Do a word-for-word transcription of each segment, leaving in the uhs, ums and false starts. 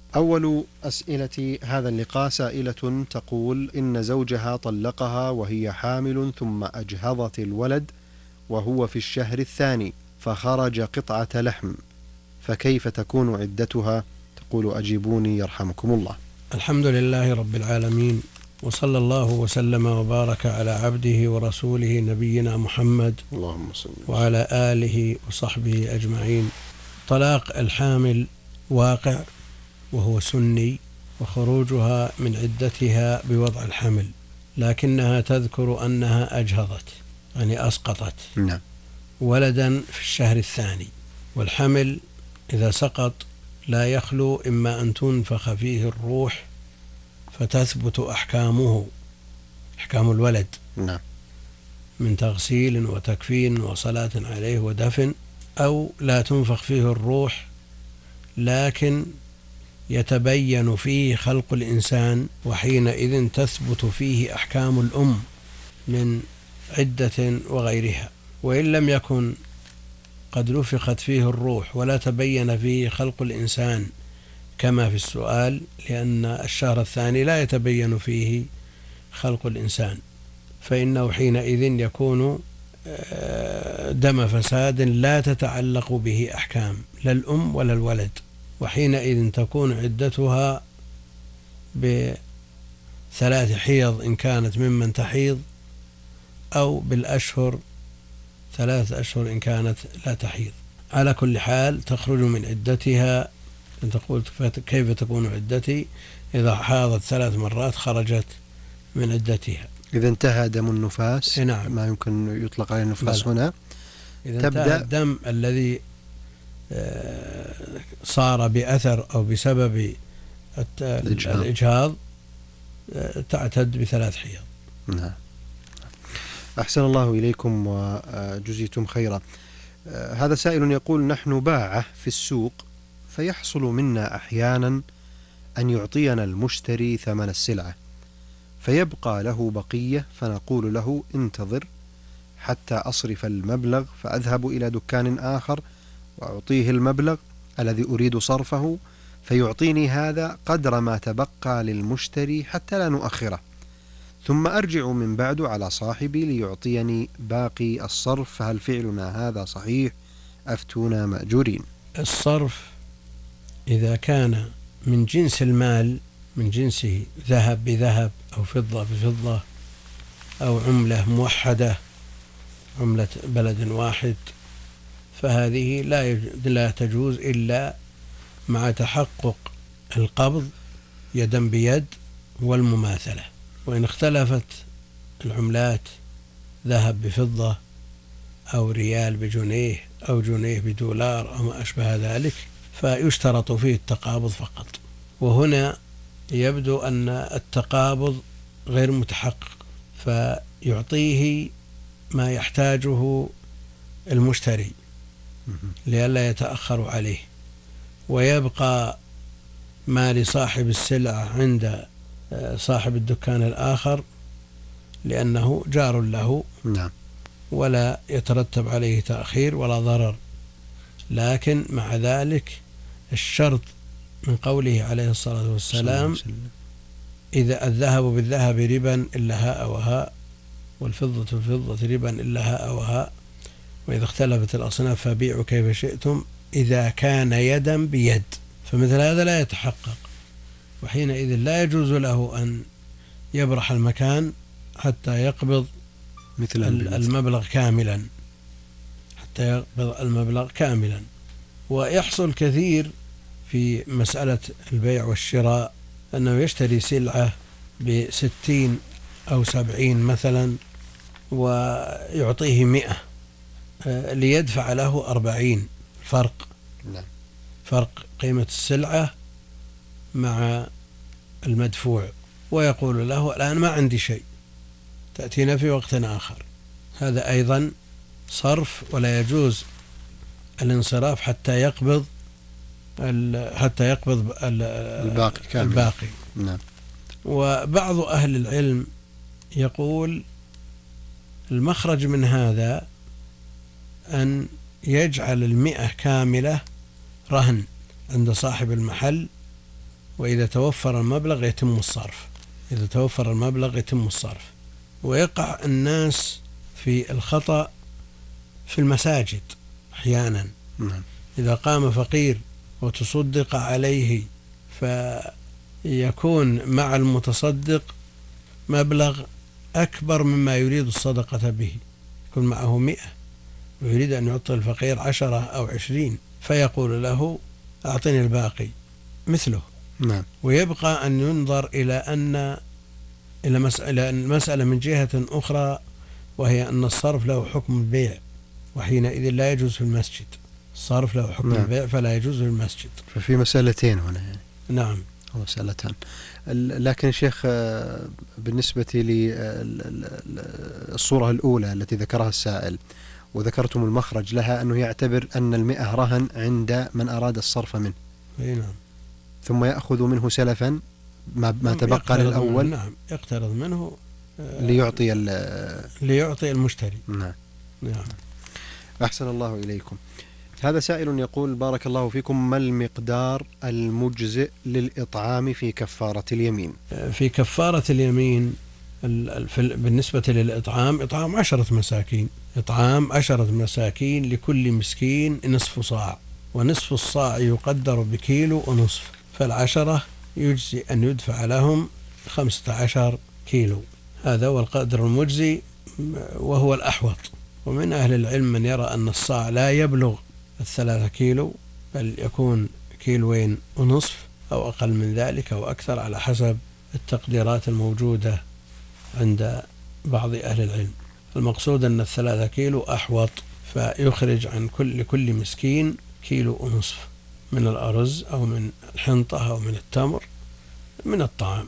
أول أسئلة هذا اللقاء سائلة تقول إن زوجها طلقها وهي حامل ثم أجهضت الولد وهو في الشهر الثاني فخرج قطعة لحم، فكيف تكون عدتها؟ تقول أجيبوني يرحمكم الله. الحمد لله رب العالمين، وصلى الله وسلم وبارك على عبده ورسوله نبينا محمد اللهم صل وعلى آله وصحبه أجمعين. طلاق الحامل واقع وهو سني، وخروجها من عدتها بوضع الحمل، لكنها تذكر أنها أجهضت يعني أسقطت نعم. ولدا في الشهر الثاني، والحمل إذا سقط لا يخلو إما أن تنفخ فيه الروح فتثبت أحكامه أحكام الولد نعم. من تغسيل وتكفين وصلاة عليه ودفن، أو لا تنفخ فيه الروح لكن يتبين فيه خلق الإنسان، وحينئذ تثبت فيه أحكام الأم من عدة وغيرها. وإن لم يكن قد نفخت فيه الروح ولا تبين فيه خلق الإنسان كما في السؤال، لأن الشهر الثاني لا يتبين فيه خلق الإنسان، فإنه حينئذ يكون دم فساد لا تتعلق به أحكام لا الأم ولا الولد، وحينئذ تكون عدتها بثلاث حيض إن كانت ممن تحيض، أو بالأشهر ثلاث أشهر إن كانت لا تحيض. على كل حال تخرج من عدتها. تقول كيف تكون عدتي؟ إذا حاضت ثلاث مرات خرجت من عدتها. إذا انتهى دم النفاس، نعم. ما يمكن يطلق عليه النفاس هنا. إذا تبدأ انتهى الدم الذي صار بأثر أو بسبب الإجهاض تعتد بثلاث حيض. نعم. أحسن الله إليكم وجزيتم خيرا. هذا سائل يقول: نحن باعة في السوق، فيحصل منا أحيانا أن يعطينا المشتري ثمن السلعة فيبقى له بقية، فنقول له انتظر حتى أصرف المبلغ، فأذهب إلى دكان آخر وأعطيه المبلغ الذي أريد صرفه، فيعطيني هذا قدر ما تبقى للمشتري حتى لا نؤخره، ثم أرجع من بعد على صاحبي ليعطيني باقي الصرف، فهل فعلنا هذا صحيح؟ أفتونا مأجورين. الصرف إذا كان من جنس المال، من جنسه ذهب بذهب أو فضة بفضة أو عملة موحدة عملة بلد واحد، فهذه لا لا تجوز إلا مع تحقق القبض يدا بيد والمماثلة. وإن اختلفت العملات ذهب بفضة أو ريال بجنيه أو جنيه بدولار أو ما أشبه ذلك، فيشترط فيه التقابض فقط. وهنا يبدو أن التقابض غير متحقق، فيعطيه ما يحتاجه المشتري لئلا يتأخر عليه، ويبقى ما لصاحب السلعة عند صاحب الدكان الآخر لأنه جار له. نعم. ولا يترتب عليه تأخير ولا ضرر. لكن مع ذلك الشرط من قوله عليه الصلاة والسلام: إذا الذهب بالذهب ربا إلا هاء وهاء، والفضة بالفضة ربا إلا هاء وهاء، وإذا اختلفت الأصناف فبيعوا كيف شئتم، إذا كان يدا بيد، فمثل هذا لا يتحقق، وحينئذ لا يجوز له أن يبرح المكان حتى يقبض مثل المبلغ كاملا حتى يقبض المبلغ كاملا. ويحصل كثير في مسألة البيع والشراء أنه يشتري سلعة بستين أو سبعين مثلا ويعطيه مئة ليدفع له أربعين، فرق فرق قيمة السلعة مع المدفوع، ويقول له الآن ما عندي شيء، تأتينا في وقت آخر. هذا أيضا صرف، ولا يجوز الانصراف حتى يقبض حتى يقبض الباقي كامل. الباقي. نعم. وبعض أهل العلم يقول المخرج من هذا أن يجعل المئة كاملة رهن عند صاحب المحل وإذا توفر المبلغ يتم الصرف. إذا توفر المبلغ يتم الصرف. ويقع الناس في الخطأ في المساجد أحيانا. نعم. إذا قام فقير وتصدق عليه فيكون مع المتصدق مبلغ أكبر مما يريد الصدقة به، يكون معه مئة ويريد أن يعطي الفقير عشرة أو عشرين، فيقول له أعطني الباقي مثله. نعم. ويبقى أن ينظر إلى أن إلى مسألة المسألة من جهة أخرى، وهي أن الصرف له حكم البيع، وحينئذ لا يجوز في المسجد. الصرف له حكم نعم. البيع فلا يجوز في المسجد. ففي مسألتين هنا يعني. نعم. أو مسألتان. لكن شيخ بالنسبة للصورة الأولى التي ذكرها السائل وذكرتم المخرج لها أنه يعتبر أن المئة رهن عند من أراد الصرف منه. نعم. ثم يأخذ منه سلفا ما, ما تبقى للأول. نعم. يقترض منه ليعطي ليعطي المشتري. نعم. نعم. أحسن الله إليكم. هذا سائل يقول بارك الله فيكم، ما المقدار المجزئ للإطعام في كفارة اليمين؟ في كفارة اليمين بالنسبة للإطعام إطعام عشرة مساكين. إطعام عشرة مساكين لكل مسكين نصف صاع، ونصف الصاع يقدر بكيلو ونصف، فالعشرة يجزي أن يدفع لهم خمسة عشر كيلو. هذا هو القدر المجزي وهو الأحوط. ومن أهل العلم من يرى أن الصاع لا يبلغ الثلاثة كيلو، بل يكون كيلوين ونصف أو أقل من ذلك أو أكثر على حسب التقديرات الموجودة عند بعض أهل العلم. المقصود أن الثلاثة كيلو أحوط، فيخرج عن كل كل مسكين كيلو ونصف من الأرز أو من الحنطة أو من التمر من الطعام.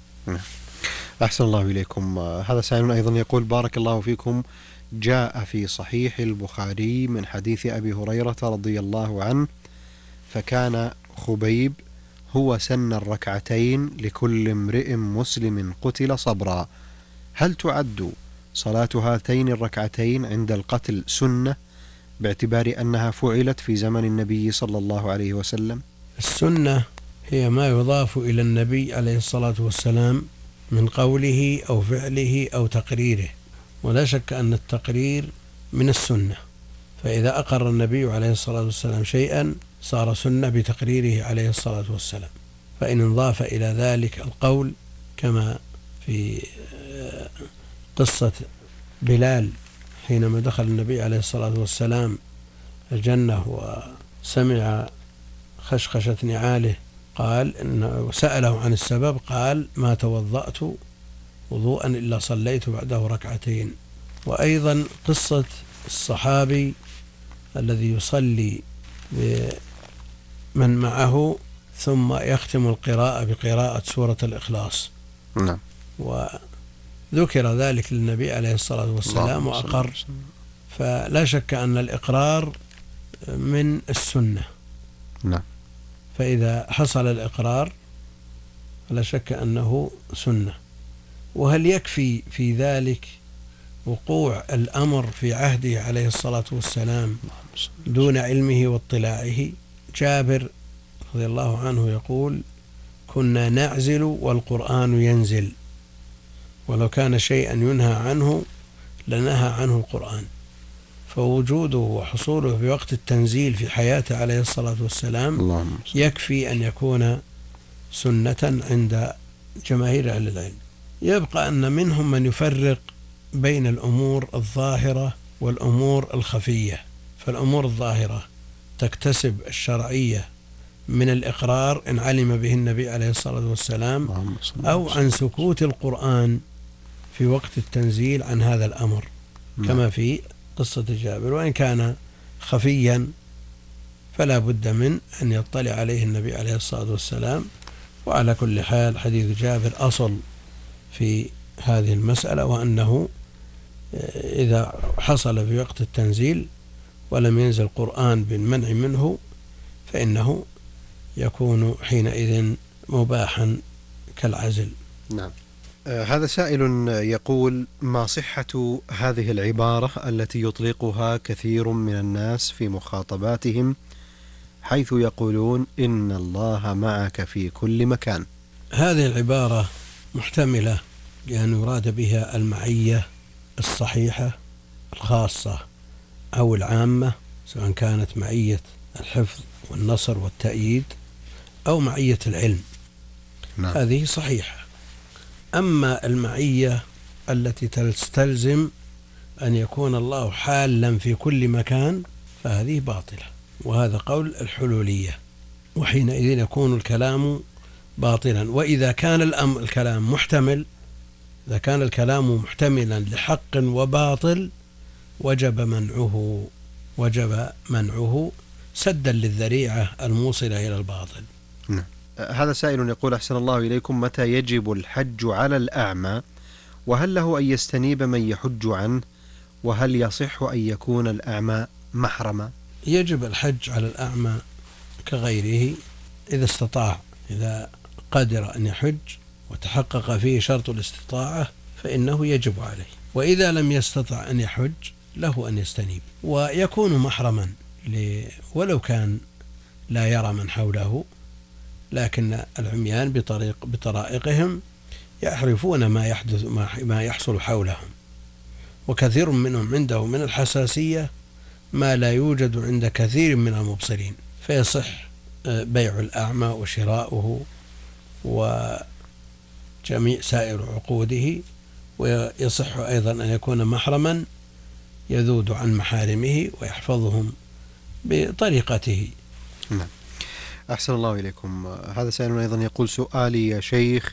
أحسن الله إليكم. هذا سائل أيضا يقول بارك الله فيكم، جاء في صحيح البخاري من حديث أبي هريرة رضي الله عنه فكان خبيب هو سن الركعتين لكل امرئ مسلم قتل صبرا، هل تعد صلاة هاتين الركعتين عند القتل سنة باعتبار أنها فعلت في زمن النبي صلى الله عليه وسلم؟ السنة هي ما يضاف إلى النبي عليه الصلاة والسلام من قوله أو فعله أو تقريره، ولا شك أن التقرير من السنة، فإذا أقر النبي عليه الصلاة والسلام شيئا صار سنة بتقريره عليه الصلاة والسلام. فإن انضاف إلى ذلك القول كما في قصة بلال حينما دخل النبي عليه الصلاة والسلام الجنة وسمع خشخشة نعاله، قال إنه سأله عن السبب، قال ما توضأت وضوءا إلا صليت بعده ركعتين. وأيضا قصة الصحابي الذي يصلي بمن معه ثم يختم القراءة بقراءة سورة الإخلاص. نعم. وذكر ذلك للنبي عليه الصلاة والسلام وأقر، فلا شك أن الإقرار من السنة. نعم. فإذا حصل الإقرار فلا شك أنه سنة. وهل يكفي في ذلك وقوع الأمر في عهده عليه الصلاة والسلام دون علمه واطلاعه؟ جابر رضي الله عنه يقول كنا نعزل والقرآن ينزل، ولو كان شيئا ينهى عنه لنهى عنه القرآن. فوجوده وحصوله في وقت التنزيل في حياته عليه الصلاة والسلام يكفي أن يكون سنة عند جماهير أهل العلم. يبقى أن منهم من يفرق بين الأمور الظاهرة والأمور الخفية. فالأمور الظاهرة تكتسب الشرعية من الإقرار إن علم به النبي عليه الصلاة والسلام، أو عن سكوت القرآن في وقت التنزيل عن هذا الأمر كما في قصة جابر. وإن كان خفيا فلا بد من أن يطلع عليه النبي عليه الصلاة والسلام. وعلى كل حال حديث جابر أصل في هذه المسألة، وأنه إذا حصل في وقت التنزيل ولم ينزل القرآن بالمنع منه فإنه يكون حينئذ مباحا كالعزل. نعم. آه هذا سائل يقول ما صحة هذه العبارة التي يطلقها كثير من الناس في مخاطباتهم حيث يقولون إن الله معك في كل مكان. هذه العبارة محتملة لأن يراد بها المعية الصحيحة الخاصة أو العامة، سواء كانت معية الحفظ والنصر والتأييد أو معية العلم. نعم. هذه صحيحة. أما المعية التي تستلزم أن يكون الله حالا في كل مكان فهذه باطلة، وهذا قول الحلولية، وحينئذ يكون الكلام باطلا. وإذا كان الأمر الكلام محتمل، إذا كان الكلام محتملا لحق وباطل وجب منعه وجب منعه سدا للذريعة الموصلة إلى الباطل. نعم. هذا سائل يقول: أحسن الله إليكم، متى يجب الحج على الأعمى؟ وهل له أن يستنيب من يحج عنه؟ وهل يصح أن يكون الأعمى محرما؟ يجب الحج على الأعمى كغيره إذا استطاع، إذا قدر أن يحج وتحقق فيه شرط الاستطاعة فإنه يجب عليه. وإذا لم يستطع أن يحج له أن يستنيب ويكون محرما ولو كان لا يرى من حوله، لكن العميان بطريق بطرائقهم يعرفون ما يحدث ما يحصل حولهم، وكثير منهم عنده من الحساسية ما لا يوجد عند كثير من المبصرين، فيصح بيع الأعمى وشراؤه وجميع سائر عقوده، ويصح أيضا أن يكون محرما يذود عن محارمه ويحفظهم بطريقته. نعم. أحسن الله إليكم. هذا سائل أيضا يقول: سؤالي يا شيخ،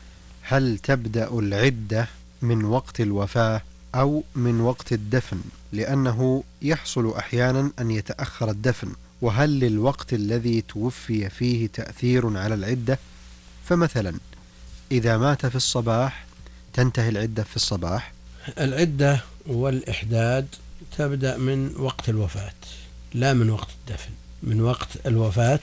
هل تبدأ العدة من وقت الوفاة أو من وقت الدفن؟ لأنه يحصل أحيانا أن يتأخر الدفن، وهل للوقت الذي توفي فيه تأثير على العدة؟ فمثلا إذا مات في الصباح تنتهي العدة في الصباح؟ العدة والإحداد تبدأ من وقت الوفاة لا من وقت الدفن. من وقت الوفاة،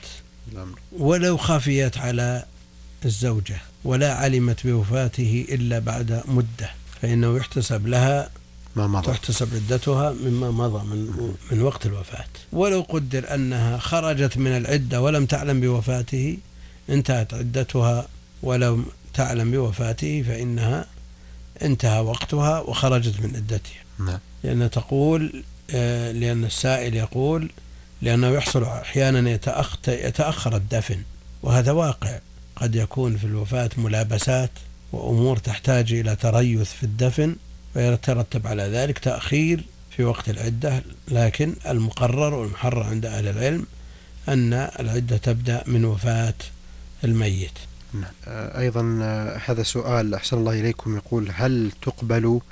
ولو خفيت على الزوجة ولا علمت بوفاته إلا بعد مدة فإنه يحتسب لها ما مضى، تحتسب عدتها مما مضى من, من وقت الوفاة. ولو قدر أنها خرجت من العدة ولم تعلم بوفاته انتهت عدتها، ولو تعلم بوفاته فإنها انتهى وقتها وخرجت من عدتها. نعم. لأن تقول لأن السائل يقول لأنه يحصل أحيانا يتأخر الدفن، وهذا واقع. قد يكون في الوفاة ملابسات وأمور تحتاج إلى تريث في الدفن ويترتب على ذلك تأخير في وقت العدة، لكن المقرر والمحرر عند أهل العلم أن العدة تبدأ من وفاة الميت. نعم. أيضا هذا سؤال أحسن الله إليكم يقول: هل تقبل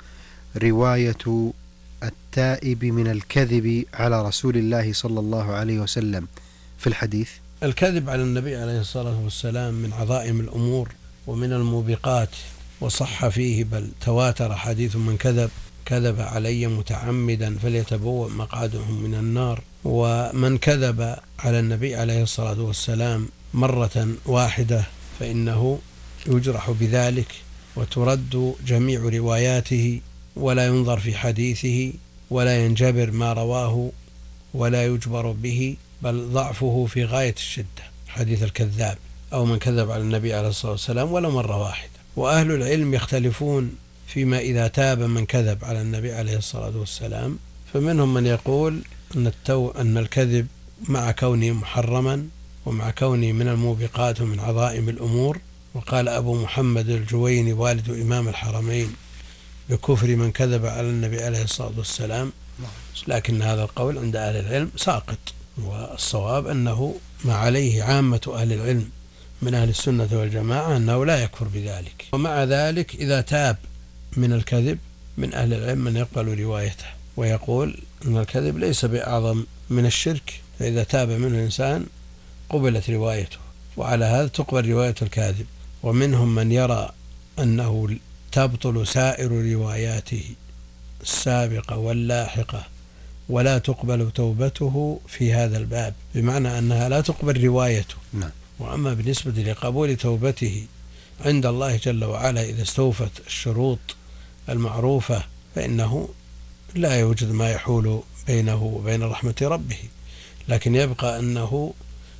رواية التائب من الكذب على رسول الله صلى الله عليه وسلم في الحديث؟ الكذب على النبي عليه الصلاة والسلام من عظائم الأمور ومن الموبقات، وصح فيه بل تواتر حديث: من كذب كذب علي متعمدا فليتبوأ مقعده من النار. ومن كذب على النبي عليه الصلاة والسلام مرة واحدة فإنه يجرح بذلك وترد جميع رواياته ولا ينظر في حديثه ولا ينجبر ما رواه ولا يجبر به، بل ضعفه في غاية الشدة حديث الكذاب أو من كذب على النبي عليه الصلاة والسلام ولا مرة واحدة. وأهل العلم يختلفون فيما إذا تاب من كذب على النبي عليه الصلاة والسلام، فمنهم من يقول أن, التو أن الكذب مع كونه محرما ومع كونه من الموبقات ومن عظائم الأمور. وقال أبو محمد الجويني والد إمام الحرمين بكفر من كذب على النبي عليه الصلاة والسلام، لكن هذا القول عند أهل العلم ساقط، والصواب أنه ما عليه عامة أهل العلم من أهل السنة والجماعة أنه لا يكفر بذلك. ومع ذلك إذا تاب من الكذب من أهل العلم من يقبل روايته ويقول أن الكذب ليس بأعظم من الشرك، فإذا تاب منه الإنسان قبلت روايته، وعلى هذا تقبل رواية الكاذب. ومنهم من يرى أنه تبطل سائر رواياته السابقة واللاحقة ولا تقبل توبته في هذا الباب، بمعنى أنها لا تقبل روايته. نعم. وأما بالنسبة لقبول توبته عند الله جل وعلا إذا استوفت الشروط المعروفة فإنه لا يوجد ما يحول بينه وبين رحمة ربه، لكن يبقى أنه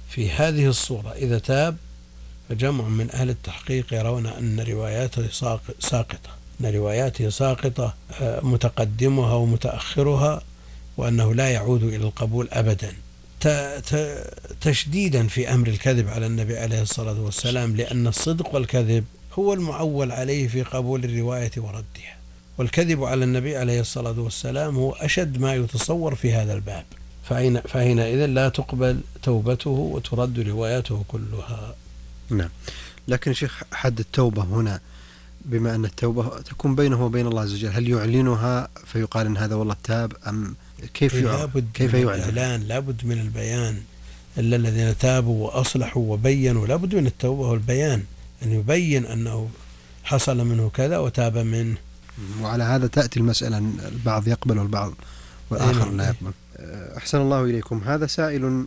في هذه الصورة إذا تاب فجمع من أهل التحقيق يرون أن رواياته ساقطة أن رواياته ساقطة متقدمها ومتأخرها، وأنه لا يعود إلى القبول أبدا، تشديدا في أمر الكذب على النبي عليه الصلاة والسلام، لأن الصدق والكذب هو المعول عليه في قبول الرواية وردها، والكذب على النبي عليه الصلاة والسلام هو أشد ما يتصور في هذا الباب، فحينئذ لا تقبل توبته وترد رواياته كلها. نعم. لكن شيخ، حد التوبة هنا بما أن التوبة تكون بينه وبين الله عز وجل، هل يعلنها فيقال أن هذا والله تاب، أم كيف يعلن؟ كيف يعلن؟ الإعلان لابد من البيان، إلا الذين تابوا وأصلحوا وبينوا، لابد من التوبة والبيان، أن يبين أنه حصل منه كذا وتاب منه. وعلى هذا تأتي المسألة، البعض يقبل والبعض والآخر لا يقبل. أحسن الله إليكم. هذا سائل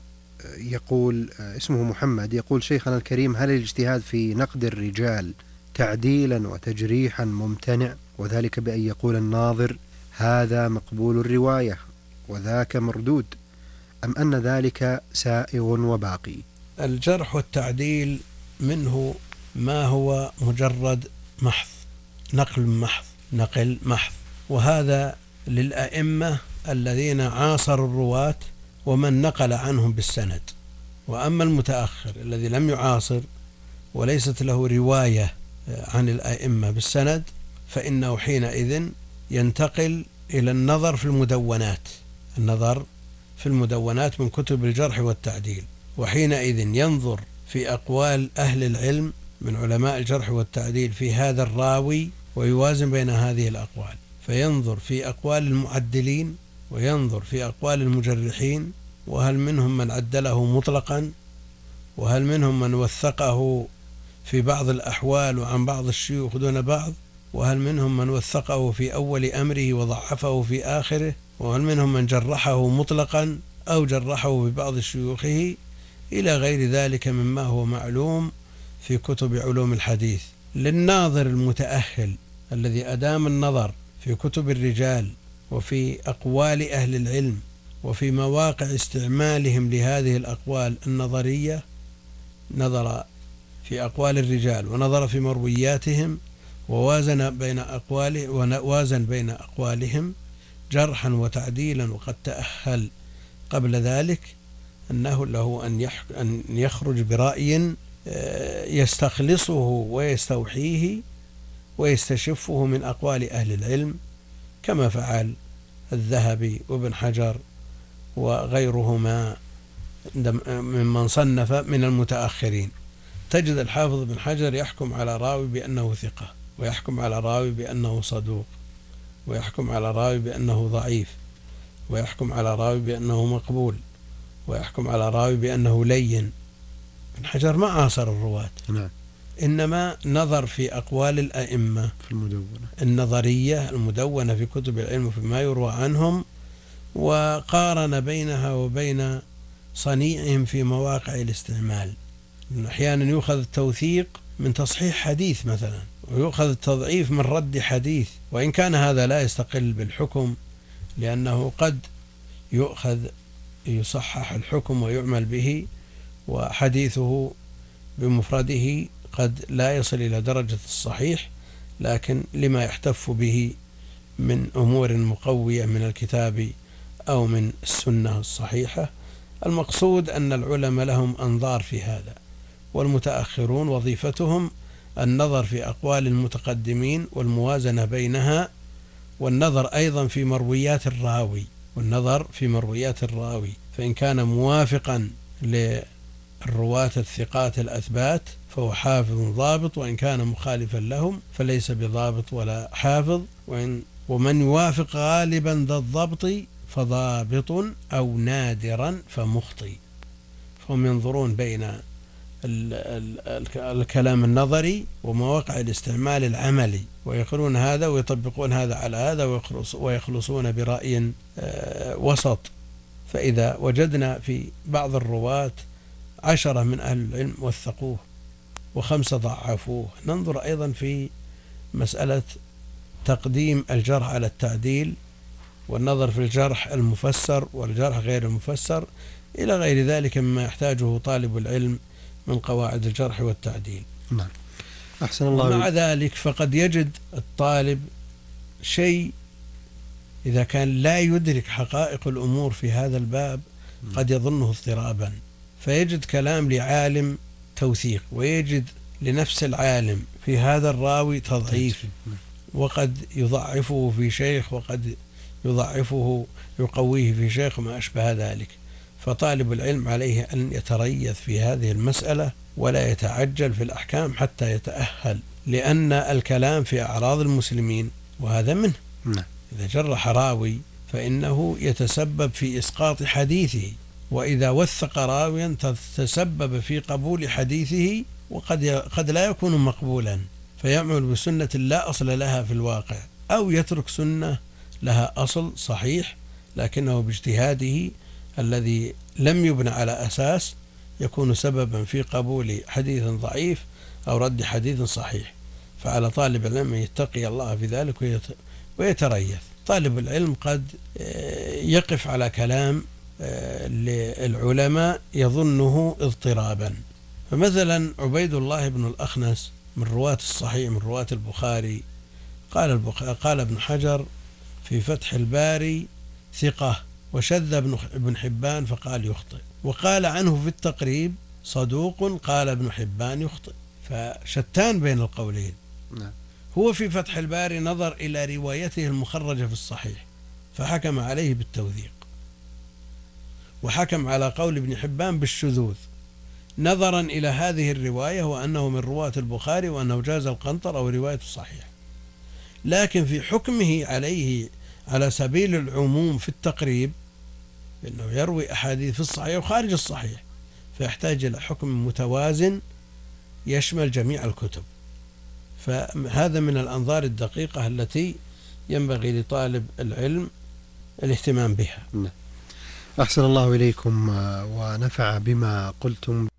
يقول، اسمه محمد، يقول: شيخنا الكريم، هل الاجتهاد في نقد الرجال تعديلا وتجريحا ممتنع، وذلك بأن يقول الناظر هذا مقبول الرواية وذاك مردود، أم أن ذلك سائغ وباقي؟ الجرح والتعديل منه ما هو مجرد محض، نقل محض نقل محض، وهذا للأئمة الذين عاصروا الرواة ومن نقل عنهم بالسند. وأما المتأخر الذي لم يعاصر وليست له رواية عن الأئمة بالسند، فإنه حينئذ ينتقل إلى النظر في المدونات النظر في المدونات من كتب الجرح والتعديل، وحينئذ ينظر في أقوال أهل العلم من علماء الجرح والتعديل في هذا الراوي ويوازن بين هذه الأقوال، فينظر في أقوال المعدلين وينظر في أقوال المجرحين، وهل منهم من عدله مطلقا، وهل منهم من وثقه في بعض الأحوال وعن بعض الشيوخ دون بعض، وهل منهم من وثقه في أول أمره وضعفه في آخره، وهل منهم من جرحه مطلقا أو جرحه ببعض شيوخه، إلى غير ذلك مما هو معلوم في كتب علوم الحديث. للناظر المتأهل الذي أدام النظر في كتب الرجال وفي أقوال أهل العلم وفي مواقع استعمالهم لهذه الأقوال النظرية، نظر في أقوال الرجال ونظر في مروياتهم ووازن بين أقواله ووازن بين أقوالهم جرحا وتعديلا، وقد تأهل قبل ذلك، أنه له أن يخرج برأي يستخلصه ويستوحيه ويستشفه من أقوال أهل العلم، كما فعل الذهبي وابن حجر وغيرهما ممن صنف من المتأخرين. تجد الحافظ ابن حجر يحكم على راوي بأنه ثقة، ويحكم على راوي بأنه صدوق، ويحكم على راوي بأنه ضعيف، ويحكم على راوي بأنه مقبول، ويحكم على راوي بأنه لين. ابن حجر ما عاصر الرواة، نعم، إنما نظر في أقوال الأئمة في المدونة النظرية المدونة في كتب العلم فيما يروى عنهم، وقارن بينها وبين صنيعهم في مواقع الاستعمال. أحيانا يؤخذ التوثيق من تصحيح حديث مثلا، ويؤخذ التضعيف من رد حديث، وإن كان هذا لا يستقل بالحكم، لأنه قد يؤخذ يصحح الحكم ويعمل به، وحديثه بمفرده قد لا يصل إلى درجة الصحيح، لكن لما يحتف به من أمور مقوية من الكتاب أو من السنة الصحيحة. المقصود أن العلماء لهم أنظار في هذا، والمتأخرون وظيفتهم النظر في أقوال المتقدمين والموازنة بينها، والنظر أيضا في مرويات الراوي والنظر في مرويات الراوي فإن كان موافقا للرواة الثقات الأثبات فهو حافظ ضابط، وإن كان مخالفا لهم فليس بضابط ولا حافظ، وإن ومن يوافق غالبا ذا الضبط فضابط أو نادرا فمخطي. فهم ينظرون بين ال ال الكلام النظري ومواقع الاستعمال العملي، ويقولون هذا ويطبقون هذا على هذا ويخلصون برأي وسط. فإذا وجدنا في بعض الرواة عشرة من أهل العلم وثقوه وخمسة ضعفوه، ننظر أيضا في مسألة تقديم الجرح على التعديل، والنظر في الجرح المفسر والجرح غير المفسر، إلى غير ذلك مما يحتاجه طالب العلم من قواعد الجرح والتعديل. نعم. أحسن الله. ومع ذلك فقد يجد الطالب شيء إذا كان لا يدرك حقائق الأمور في هذا الباب قد يظنه اضطرابا، فيجد كلام لعالم توثيق، ويجد لنفس العالم في هذا الراوي تضعيف، وقد يضعفه في شيخ وقد يضعفه يقويه في شيخ وما أشبه ذلك. فطالب العلم عليه أن يتريث في هذه المسألة ولا يتعجل في الأحكام حتى يتأهل، لأن الكلام في أعراض المسلمين وهذا منه. إذا جرح راوي فإنه يتسبب في إسقاط حديثه، وإذا وثق راويا تتسبب في قبول حديثه، وقد قد لا يكون مقبولا، فيعمل بسنة لا أصل لها في الواقع، أو يترك سنة لها أصل صحيح لكنه باجتهاده الذي لم يبنى على أساس يكون سببا في قبول حديث ضعيف أو رد حديث صحيح. فعلى طالب العلم يتقي الله في ذلك ويتريث. طالب العلم قد يقف على كلام للعلماء يظنه اضطرابا. فمثلا عبيد الله بن الأخنس من رواة الصحيح من رواة البخاري، قال البخ... قال ابن حجر في فتح الباري ثقة، وشذ ابن حبان فقال يخطئ، وقال عنه في التقريب صدوق قال ابن حبان يخطئ، فشتان بين القولين. نعم. هو في فتح الباري نظر إلى روايته المخرجة في الصحيح فحكم عليه بالتوثيق، وحكم على قول ابن حبان بالشذوذ نظرا إلى هذه الرواية وأنه من رواة البخاري وأنه جاز القنطر أو رواية الصحيح. لكن في حكمه عليه على سبيل العموم في التقريب بأنه يروي أحاديث في الصحيح وخارج الصحيح، فيحتاج إلى حكم متوازن يشمل جميع الكتب. فهذا من الأنظار الدقيقة التي ينبغي لطالب العلم الاهتمام بها. أحسن الله إليكم ونفع بما قلتم.